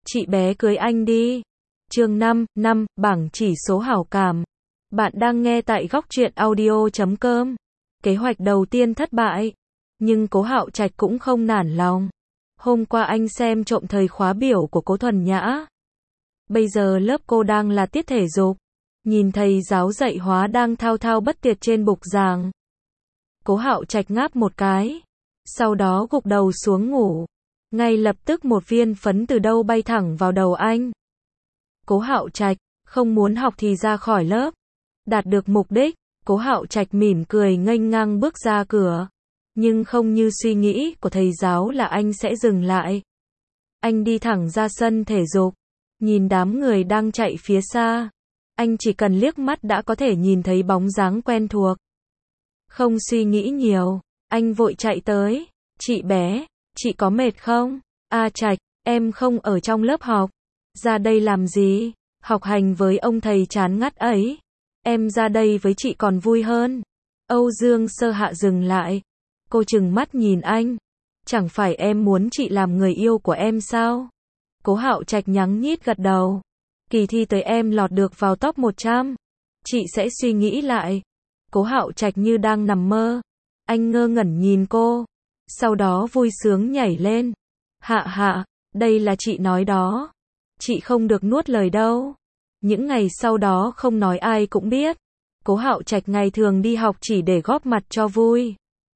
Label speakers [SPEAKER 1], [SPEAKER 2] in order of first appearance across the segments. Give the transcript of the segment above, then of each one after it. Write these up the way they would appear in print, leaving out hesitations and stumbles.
[SPEAKER 1] chị bé cưới anh đi. Chương 5, bảng chỉ số hảo cảm. Bạn đang nghe tại góc truyện audio.com. Kế hoạch đầu tiên thất bại, nhưng Cố Hạo Trạch cũng không nản lòng. Hôm qua anh xem trộm thời khóa biểu của Cố Thuần Nhã. Bây giờ lớp cô đang là tiết thể dục. Nhìn thầy giáo dạy hóa đang thao thao bất tuyệt trên bục giảng. Cố Hạo Trạch ngáp một cái, sau đó gục đầu xuống ngủ. Ngay lập tức một viên phấn từ đâu bay thẳng vào đầu anh. Cố Hạo Trạch, không muốn học thì ra khỏi lớp. Đạt được mục đích, Cố Hạo Trạch mỉm cười nghênh ngang bước ra cửa. Nhưng không như suy nghĩ của thầy giáo là anh sẽ dừng lại. Anh đi thẳng ra sân thể dục, nhìn đám người đang chạy phía xa. Anh chỉ cần liếc mắt đã có thể nhìn thấy bóng dáng quen thuộc. Không suy nghĩ nhiều, anh vội chạy tới. Chị bé, chị có mệt không? Trạch, em không ở trong lớp học. Ra đây làm gì? Học hành với ông thầy chán ngắt ấy. Em ra đây với chị còn vui hơn. Âu Dương Sơ Hạ dừng lại. Cô trừng mắt nhìn anh. Chẳng phải em muốn chị làm người yêu của em sao? Cố Hạo Trạch nhắng nhít gật đầu. Kỳ thi tới em lọt được vào top 100. Chị sẽ suy nghĩ lại. Cố Hạo Trạch như đang nằm mơ. Anh ngơ ngẩn nhìn cô. Sau đó vui sướng nhảy lên. Hạ, đây là chị nói đó. Chị không được nuốt lời đâu. Những ngày sau đó không nói ai cũng biết. Cố Hạo Trạch ngày thường đi học chỉ để góp mặt cho vui.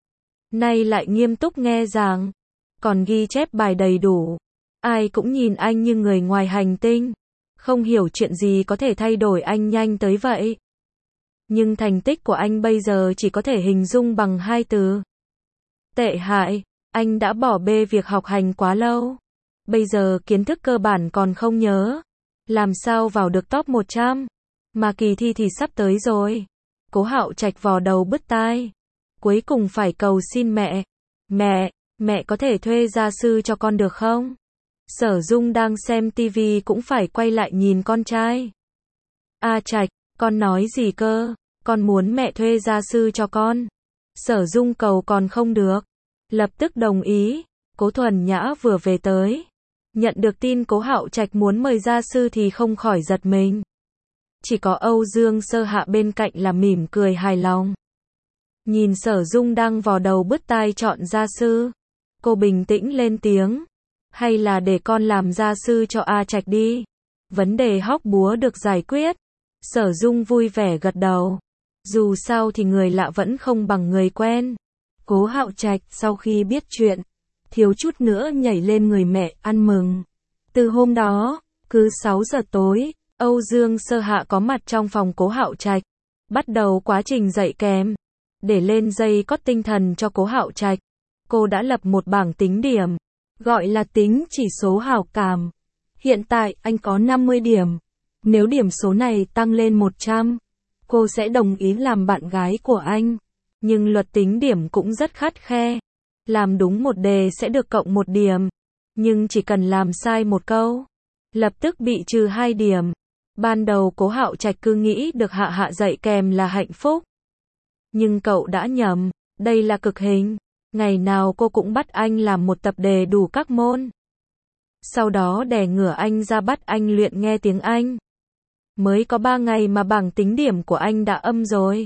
[SPEAKER 1] Nay lại nghiêm túc nghe giảng. Còn ghi chép bài đầy đủ. Ai cũng nhìn anh như người ngoài hành tinh. Không hiểu chuyện gì có thể thay đổi anh nhanh tới vậy. Nhưng thành tích của anh bây giờ chỉ có thể hình dung bằng 2 từ. Tệ hại. Anh đã bỏ bê việc học hành quá lâu. Bây giờ kiến thức cơ bản còn không nhớ. Làm sao vào được top 100? Mà kỳ thi thì sắp tới rồi. Cố Hạo Trạch vò đầu bứt tai. Cuối cùng phải cầu xin mẹ. Mẹ có thể thuê gia sư cho con được không? Sở Dung đang xem tivi cũng phải quay lại nhìn con trai. Trạch, con nói gì cơ? Con muốn mẹ thuê gia sư cho con. Sở Dung cầu còn không được. Lập tức đồng ý. Cố Thuần Nhã vừa về tới. Nhận được tin Cố Hạo Trạch muốn mời gia sư thì không khỏi giật mình. Chỉ có Âu Dương Sơ Hạ bên cạnh là mỉm cười hài lòng. Nhìn Sở Dung đang vò đầu bứt tai chọn gia sư. Cô bình tĩnh lên tiếng. Hay là để con làm gia sư cho Trạch đi. Vấn đề hóc búa được giải quyết. Sở Dung vui vẻ gật đầu. Dù sao thì người lạ vẫn không bằng người quen. Cố Hạo Trạch sau khi biết chuyện, thiếu chút nữa nhảy lên người mẹ ăn mừng. Từ hôm đó, cứ 6 giờ tối, Âu Dương Sơ Hạ có mặt trong phòng Cố Hạo Trạch, bắt đầu quá trình dạy kèm. Để lên dây cót tinh thần cho Cố Hạo Trạch, cô đã lập một bảng tính điểm, gọi là tính chỉ số hảo cảm. Hiện tại anh có 50 điểm. Nếu điểm số này tăng lên 100, cô sẽ đồng ý làm bạn gái của anh. Nhưng luật tính điểm cũng rất khắt khe. Làm đúng một đề sẽ được cộng 1 điểm. Nhưng chỉ cần làm sai một câu, lập tức bị trừ 2 điểm. Ban đầu Cố Hạo Trạch cứ nghĩ được Hạ dạy kèm là hạnh phúc. Nhưng cậu đã nhầm, đây là cực hình. Ngày nào cô cũng bắt anh làm một tập đề đủ các môn. Sau đó đè ngửa anh ra bắt anh luyện nghe tiếng Anh. Mới có 3 ngày mà bảng tính điểm của anh đã âm rồi.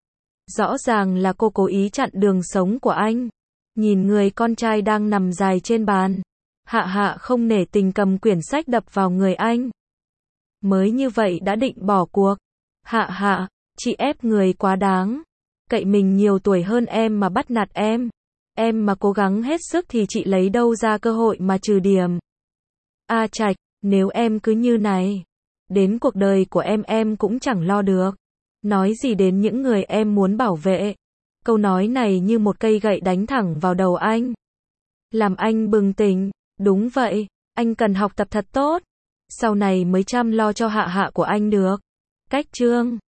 [SPEAKER 1] Rõ ràng là cô cố ý chặn đường sống của anh. Nhìn người con trai đang nằm dài trên bàn. Hạ không nể tình cầm quyển sách đập vào người anh. Mới như vậy đã định bỏ cuộc. Hạ, chị ép người quá đáng. Cậy mình nhiều tuổi hơn em mà bắt nạt em. Em mà cố gắng hết sức thì chị lấy đâu ra cơ hội mà trừ điểm. Trạch, nếu em cứ như này, đến cuộc đời của em cũng chẳng lo được. Nói gì đến những người em muốn bảo vệ. Câu nói này như một cây gậy đánh thẳng vào đầu anh. Làm anh bừng tỉnh. Đúng vậy, anh cần học tập thật tốt. Sau này mới chăm lo cho Hạ của anh được. Cách chương